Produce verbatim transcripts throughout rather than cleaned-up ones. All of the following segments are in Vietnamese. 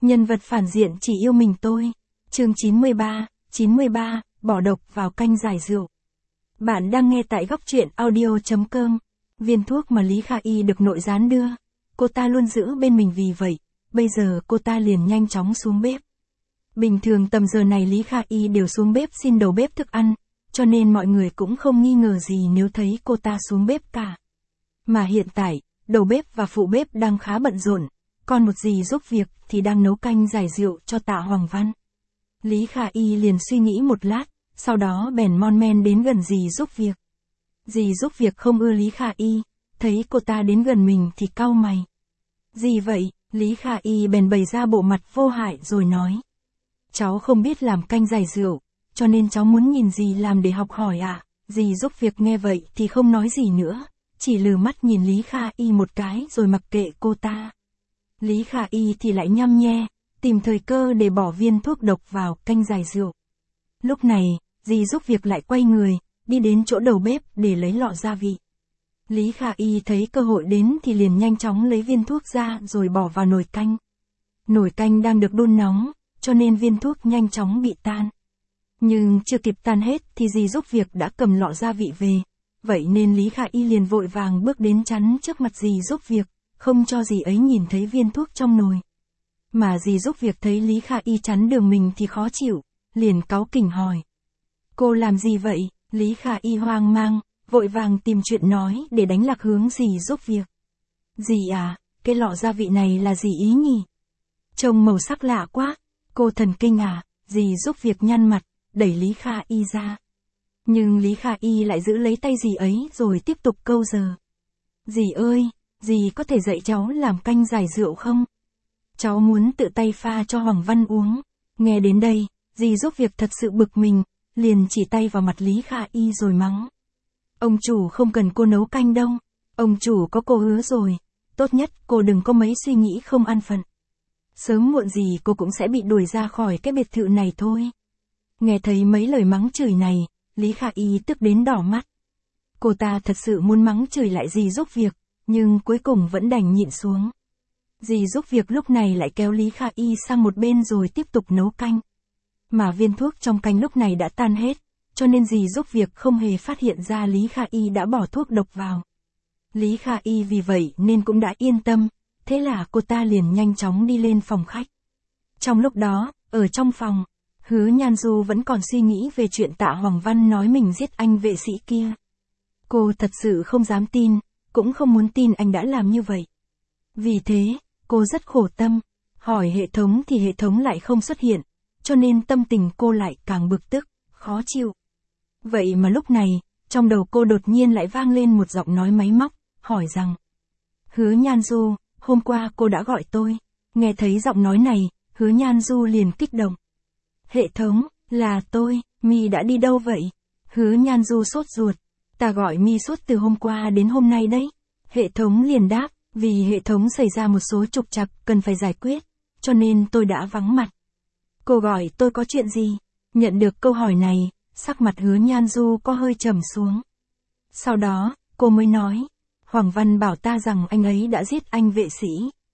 Nhân vật phản diện chỉ yêu mình tôi. Chương chín mươi ba, chín mươi ba, bỏ độc vào canh giải rượu. Bạn đang nghe tại góc truyện audio.com. Viên thuốc mà Lý Kha Y được nội gián đưa, cô ta luôn giữ bên mình vì vậy, bây giờ cô ta liền nhanh chóng xuống bếp. Bình thường tầm giờ này Lý Kha Y đều xuống bếp xin đầu bếp thức ăn, cho nên mọi người cũng không nghi ngờ gì nếu thấy cô ta xuống bếp cả. Mà hiện tại, đầu bếp và phụ bếp đang khá bận rộn, còn một dì giúp việc thì đang nấu canh giải rượu cho Tạ Hoàng Văn. Lý Kha Y liền suy nghĩ một lát, sau đó bèn mon men đến gần dì giúp việc. Dì giúp việc không ưa Lý Kha Y, thấy cô ta đến gần mình thì cau mày. Gì vậy? Lý Kha Y bèn bày ra bộ mặt vô hại rồi nói. Cháu không biết làm canh giải rượu, cho nên cháu muốn nhìn dì làm để học hỏi ạ. À? Dì giúp việc nghe vậy thì không nói gì nữa, chỉ lừ mắt nhìn Lý Kha Y một cái rồi mặc kệ cô ta. Lý Kha Y thì lại nhăm nhe, tìm thời cơ để bỏ viên thuốc độc vào canh giải rượu. Lúc này, dì giúp việc lại quay người, đi đến chỗ đầu bếp để lấy lọ gia vị. Lý Kha Y thấy cơ hội đến thì liền nhanh chóng lấy viên thuốc ra rồi bỏ vào nồi canh. Nồi canh đang được đun nóng, cho nên viên thuốc nhanh chóng bị tan. Nhưng chưa kịp tan hết thì dì giúp việc đã cầm lọ gia vị về, vậy nên Lý Kha Y liền vội vàng bước đến chắn trước mặt dì giúp việc, không cho dì ấy nhìn thấy viên thuốc trong nồi. Mà dì giúp việc thấy Lý Kha Y chắn đường mình thì khó chịu, liền cáu kỉnh hỏi. Cô làm gì vậy? Lý Kha Y hoang mang, vội vàng tìm chuyện nói để đánh lạc hướng dì giúp việc. Dì à, cái lọ gia vị này là gì ý nhỉ? Trông màu sắc lạ quá, cô thần kinh à? Dì giúp việc nhăn mặt, đẩy Lý Kha Y ra. Nhưng Lý Kha Y lại giữ lấy tay dì ấy rồi tiếp tục câu giờ. Dì ơi, dì có thể dạy cháu làm canh giải rượu không? Cháu muốn tự tay pha cho Hoàng Văn uống. Nghe đến đây, dì giúp việc thật sự bực mình, liền chỉ tay vào mặt Lý Kha Y rồi mắng. Ông chủ không cần cô nấu canh đâu, ông chủ có cô hứa rồi, tốt nhất cô đừng có mấy suy nghĩ không an phận. Sớm muộn gì cô cũng sẽ bị đuổi ra khỏi cái biệt thự này thôi. Nghe thấy mấy lời mắng chửi này, Lý Kha Y tức đến đỏ mắt. Cô ta thật sự muốn mắng chửi lại dì giúp việc, nhưng cuối cùng vẫn đành nhịn xuống. Dì giúp việc lúc này lại kéo Lý Kha Y sang một bên rồi tiếp tục nấu canh. Mà viên thuốc trong canh lúc này đã tan hết, cho nên dì giúp việc không hề phát hiện ra Lý Kha Y đã bỏ thuốc độc vào. Lý Kha Y vì vậy nên cũng đã yên tâm, thế là cô ta liền nhanh chóng đi lên phòng khách. Trong lúc đó, ở trong phòng, Hứa Nhan Du vẫn còn suy nghĩ về chuyện Tạ Hoàng Văn nói mình giết anh vệ sĩ kia. Cô thật sự không dám tin, cũng không muốn tin anh đã làm như vậy. Vì thế, cô rất khổ tâm, hỏi hệ thống thì hệ thống lại không xuất hiện, cho nên tâm tình cô lại càng bực tức, khó chịu. Vậy mà lúc này, trong đầu cô đột nhiên lại vang lên một giọng nói máy móc, hỏi rằng. Hứa Nhan Du, hôm qua cô đã gọi tôi. Nghe thấy giọng nói này, Hứa Nhan Du liền kích động. Hệ thống, là tôi, mi đã đi đâu vậy? Hứa Nhan Du sốt ruột. Ta gọi mi suốt từ hôm qua đến hôm nay đấy. Hệ thống liền đáp, vì hệ thống xảy ra một số trục trặc cần phải giải quyết, cho nên tôi đã vắng mặt. Cô gọi tôi có chuyện gì? Nhận được câu hỏi này, sắc mặt Hứa Nhan Du có hơi trầm xuống. Sau đó, cô mới nói, Hoàng Văn bảo ta rằng anh ấy đã giết anh vệ sĩ.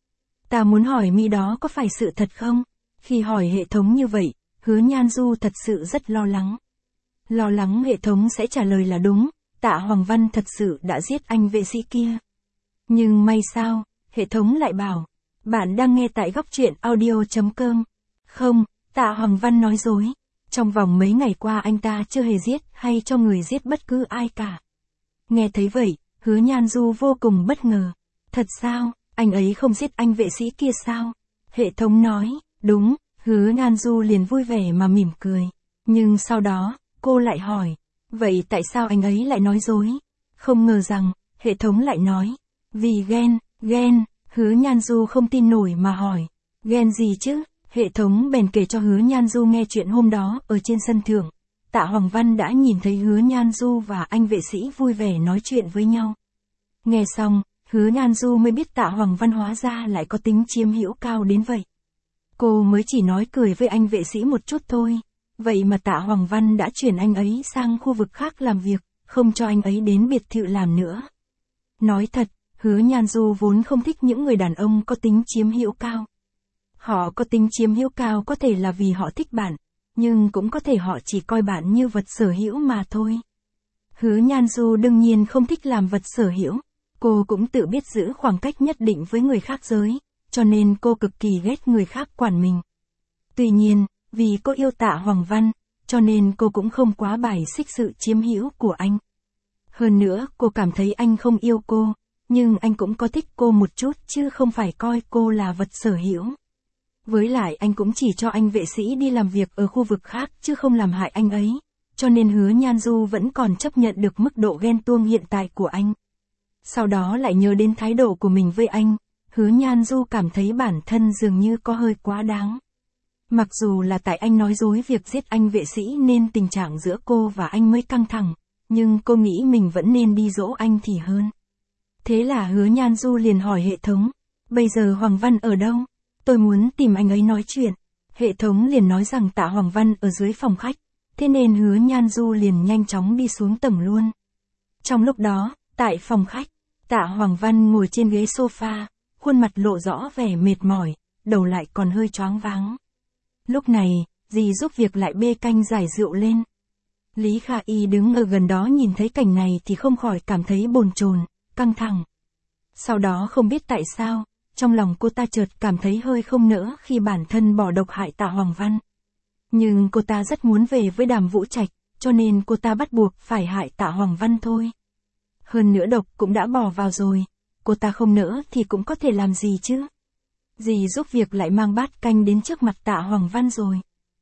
Ta muốn hỏi mi đó có phải sự thật không? Khi hỏi hệ thống như vậy, Hứa Nhan Du thật sự rất lo lắng. Lo lắng hệ thống sẽ trả lời là đúng, Tạ Hoàng Văn thật sự đã giết anh vệ sĩ kia. Nhưng may sao, hệ thống lại bảo, bạn đang nghe tại góc truyện audio.com. Không, Tạ Hoàng Văn nói dối. Trong vòng mấy ngày qua anh ta chưa hề giết hay cho người giết bất cứ ai cả. Nghe thấy vậy, Hứa Nhan Du vô cùng bất ngờ. Thật sao, anh ấy không giết anh vệ sĩ kia sao? Hệ thống nói, đúng, Hứa Nhan Du liền vui vẻ mà mỉm cười. Nhưng sau đó, cô lại hỏi, vậy tại sao anh ấy lại nói dối? Không ngờ rằng, hệ thống lại nói, vì ghen, ghen, Hứa Nhan Du không tin nổi mà hỏi, ghen gì chứ? Hệ thống bèn kể cho Hứa Nhan Du nghe chuyện hôm đó ở trên sân thượng. Tạ Hoàng Văn đã nhìn thấy Hứa Nhan Du và anh vệ sĩ vui vẻ nói chuyện với nhau. Nghe xong, Hứa Nhan Du mới biết Tạ Hoàng Văn hóa ra lại có tính chiếm hữu cao đến vậy. Cô mới chỉ nói cười với anh vệ sĩ một chút thôi, vậy mà Tạ Hoàng Văn đã chuyển anh ấy sang khu vực khác làm việc, không cho anh ấy đến biệt thự làm nữa. Nói thật, Hứa Nhan Du vốn không thích những người đàn ông có tính chiếm hữu cao. Họ có tính chiếm hữu cao có thể là vì họ thích bạn, nhưng cũng có thể họ chỉ coi bạn như vật sở hữu mà thôi. Hứa Nhan Du đương nhiên không thích làm vật sở hữu, cô cũng tự biết giữ khoảng cách nhất định với người khác giới, cho nên cô cực kỳ ghét người khác quản mình. Tuy nhiên, vì cô yêu Tạ Hoàng Văn, cho nên cô cũng không quá bài xích sự chiếm hữu của anh. Hơn nữa, cô cảm thấy anh không yêu cô, nhưng anh cũng có thích cô một chút chứ không phải coi cô là vật sở hữu. Với lại anh cũng chỉ cho anh vệ sĩ đi làm việc ở khu vực khác chứ không làm hại anh ấy, cho nên Hứa Nhan Du vẫn còn chấp nhận được mức độ ghen tuông hiện tại của anh. Sau đó lại nhớ đến thái độ của mình với anh, Hứa Nhan Du cảm thấy bản thân dường như có hơi quá đáng. Mặc dù là tại anh nói dối việc giết anh vệ sĩ nên tình trạng giữa cô và anh mới căng thẳng, nhưng cô nghĩ mình vẫn nên đi dỗ anh thì hơn. Thế là Hứa Nhan Du liền hỏi hệ thống, bây giờ Hoàng Văn ở đâu? Tôi muốn tìm anh ấy nói chuyện. Hệ thống liền nói rằng Tạ Hoàng Văn ở dưới phòng khách, thế nên Hứa Nhan Du liền nhanh chóng đi xuống tầng luôn. Trong lúc đó, tại phòng khách, Tạ Hoàng Văn ngồi trên ghế sofa, khuôn mặt lộ rõ vẻ mệt mỏi, đầu lại còn hơi choáng váng. Lúc này, dì giúp việc lại bê canh giải rượu lên. Lý Kha Y đứng ở gần đó nhìn thấy cảnh này thì không khỏi cảm thấy bồn chồn, căng thẳng. Sau đó không biết tại sao, trong lòng cô ta chợt cảm thấy hơi không nỡ khi bản thân bỏ độc hại Tạ Hoàng Văn. Nhưng cô ta rất muốn về với Đàm Vũ Trạch, cho nên cô ta bắt buộc phải hại Tạ Hoàng Văn thôi. Hơn nữa độc cũng đã bỏ vào rồi, cô ta không nỡ thì cũng có thể làm gì chứ. Dì giúp việc lại mang bát canh đến trước mặt Tạ Hoàng Văn rồi.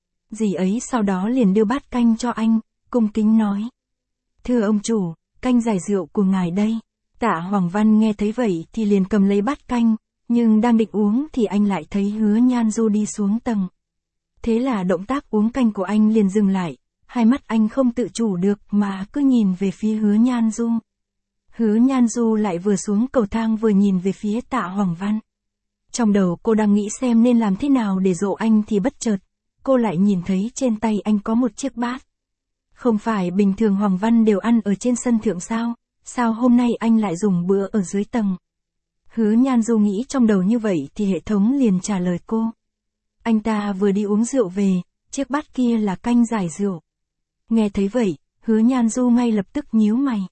Dì ấy sau đó liền đưa bát canh cho anh, cung kính nói. Thưa ông chủ, canh giải rượu của ngài đây. Tạ Hoàng Văn nghe thấy vậy thì liền cầm lấy bát canh, nhưng đang định uống thì anh lại thấy Hứa Nhan Du đi xuống tầng. Thế là động tác uống canh của anh liền dừng lại, hai mắt anh không tự chủ được mà cứ nhìn về phía Hứa Nhan Du. Hứa Nhan Du lại vừa xuống cầu thang vừa nhìn về phía Tạ Hoàng Văn. Trong đầu cô đang nghĩ xem nên làm thế nào để dỗ anh thì bất chợt, cô lại nhìn thấy trên tay anh có một chiếc bát. Không phải bình thường Hoàng Văn đều ăn ở trên sân thượng sao, sao hôm nay anh lại dùng bữa ở dưới tầng? Hứa Nhan Du nghĩ trong đầu như vậy thì hệ thống liền trả lời cô. Anh ta vừa đi uống rượu về, chiếc bát kia là canh giải rượu. Nghe thấy vậy, Hứa Nhan Du ngay lập tức nhíu mày.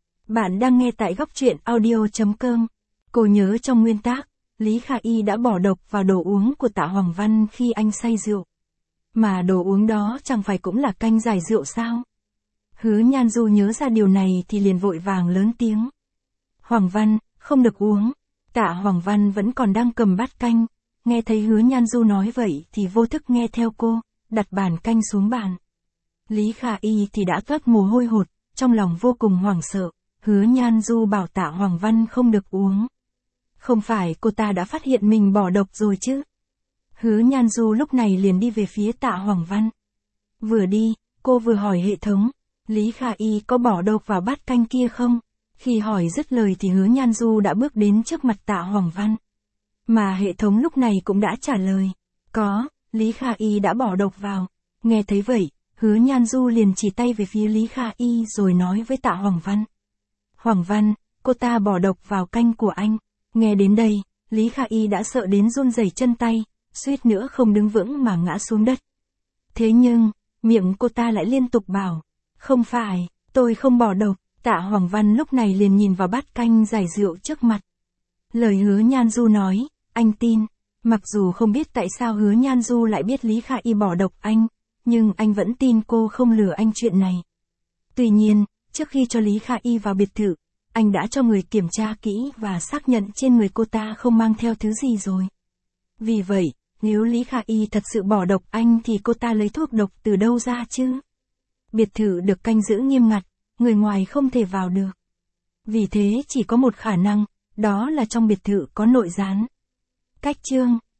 Bạn đang nghe tại góc truyện audio chấm com. Cô nhớ trong nguyên tác, Lý Kha Y đã bỏ độc vào đồ uống của Tạ Hoàng Văn khi anh say rượu. Mà đồ uống đó chẳng phải cũng là canh giải rượu sao? Hứa Nhan Du nhớ ra điều này thì liền vội vàng lớn tiếng. Hoàng Văn, không được uống. Tạ Hoàng Văn vẫn còn đang cầm bát canh, nghe thấy Hứa Nhan Du nói vậy thì vô thức nghe theo cô, đặt bàn canh xuống bàn. Lý Kha Y thì đã toát mồ hôi hột, trong lòng vô cùng hoảng sợ, Hứa Nhan Du bảo Tạ Hoàng Văn không được uống. Không phải cô ta đã phát hiện mình bỏ độc rồi chứ? Hứa Nhan Du lúc này liền đi về phía Tạ Hoàng Văn. Vừa đi, cô vừa hỏi hệ thống, Lý Kha Y có bỏ độc vào bát canh kia không? Khi hỏi dứt lời thì Hứa Nhan Du đã bước đến trước mặt Tạ Hoàng Văn. Mà hệ thống lúc này cũng đã trả lời. Có, Lý Kha Y đã bỏ độc vào. Nghe thấy vậy, Hứa Nhan Du liền chỉ tay về phía Lý Kha Y rồi nói với Tạ Hoàng Văn. Hoàng Văn, cô ta bỏ độc vào canh của anh. Nghe đến đây, Lý Kha Y đã sợ đến run rẩy chân tay, suýt nữa không đứng vững mà ngã xuống đất. Thế nhưng, miệng cô ta lại liên tục bảo, không phải, tôi không bỏ độc. Tạ Hoàng Văn lúc này liền nhìn vào bát canh giải rượu trước mặt. Lời Hứa Nhan Du nói, anh tin. Mặc dù không biết tại sao Hứa Nhan Du lại biết Lý Kha Y bỏ độc anh, nhưng anh vẫn tin cô không lừa anh chuyện này. Tuy nhiên, trước khi cho Lý Kha Y vào biệt thự, anh đã cho người kiểm tra kỹ và xác nhận trên người cô ta không mang theo thứ gì rồi. Vì vậy, nếu Lý Kha Y thật sự bỏ độc anh thì cô ta lấy thuốc độc từ đâu ra chứ? Biệt thự được canh giữ nghiêm ngặt, người ngoài không thể vào được. Vì thế chỉ có một khả năng, đó là trong biệt thự có nội gián. Cách chương